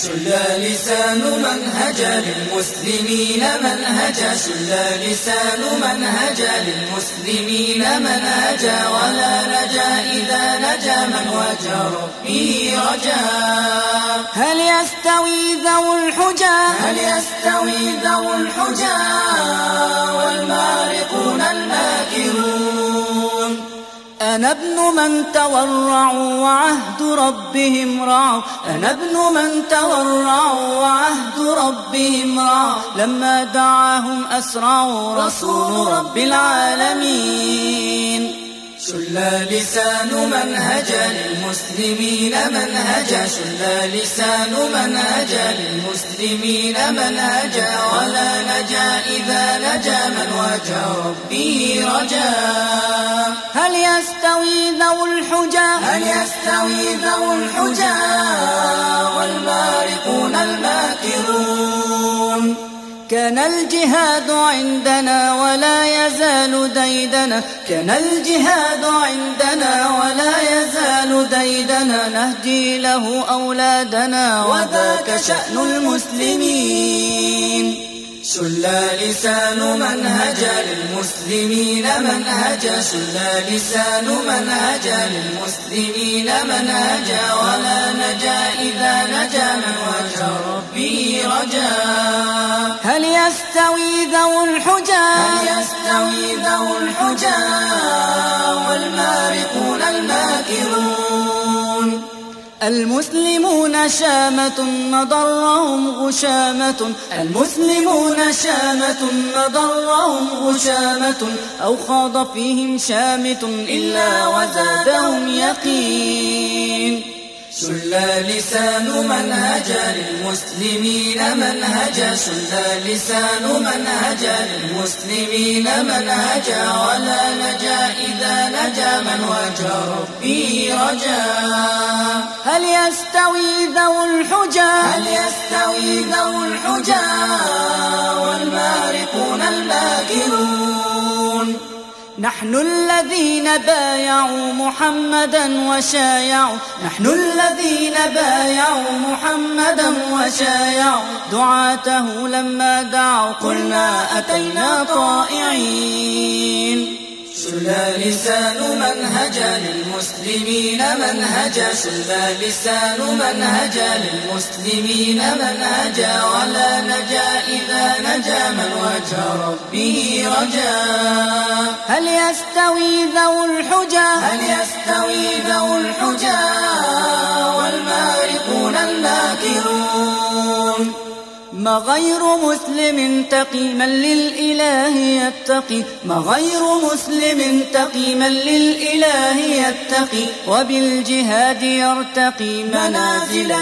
شل لسان منهجا للمسلمين منهجا، شل لسان منهجا للمسلمين منهجا، ولا نجا إذا نجا من وجه ربه رجا. هل يستوي ذو الحجى، هل يستوي ذو الحجى والمارقون الماكرون؟ أنا ابن من تورعوا وعهد ربهم رعوا، أنا ابن من تورعوا وعهد ربهم رعوا، لما دعاهم أسرعوا رسول رب العالمين. شل لسان منهجا للمسلمين منهجا، شل لسان منهجا للمسلمين منهجا، ولا نجا إذا نجا من وجه ربه رجا. هل يستوي ذو الحجى، هل يستوي ذو الحجى والمارقون الماكرون؟ كان الجهاد عندنا ولا يزال ديدنا، كان الجهاد عندنا ولا يزال ديدنا، نهدي له أولادنا وذاك شأن المسلمين. شل لسان منهجا للمسلمين منهجا، شل لسان منهجا للمسلمين منهجا، ولا نجا إذا نجا من وجه ربه رجا. هل يستوي ذو الحجى، هل يستوي ذو الحجى والمارقون الماكرون؟ المسلمون شامة مضرهم غشامة، المسلمون شامة مضرهم غشامة، أو خاض فيهم شامت إلا وزادهم يقين. شل لسان منهجا للمسلمين منهجا، شل لسان منهجا للمسلمين منهجا، ولا نجا إذا نجا من وجه ربه رجا. هل يستوي ذو الحجى، هل يستوي ذو الحجى والمارقون الماكرون؟ نحن الذين بايعوا محمدا وشايعوا، نحن الذين بايعوا محمدا وشايعوا، دعاته لما دعوا قلنا أتينا طائعين. شل لسان منهجا للمسلمين منهجا، شل لسان منهجا للمسلمين منهجا، ولا نجا إذا نجا من وجه ربه رجا. هل يستوي ذو الحجى، هل يستوي ذو الحجى والمارقون الماكرون؟ ما غير مسلم تقي من للإله يتقي، ما غير مسلم تقي من للإله يتقي، وبالجهاد يرتقي منازل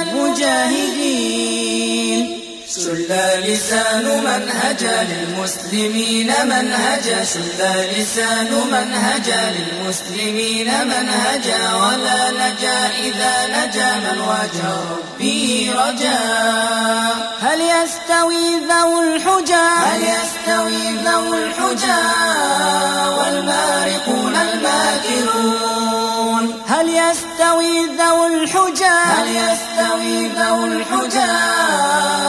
المجاهدين. شل لسان منهجا للمسلمين منهجا، شل لسان منهجا للمسلمين منهجا، ولا نجا إذا نجا من وجه ربه رجا. هل يستوي ذو الحجى، هل يستوي ذو الحجى والمارقون الماكرون؟ هل يستوي ذو الحجى، هل يستوي ذو الحجى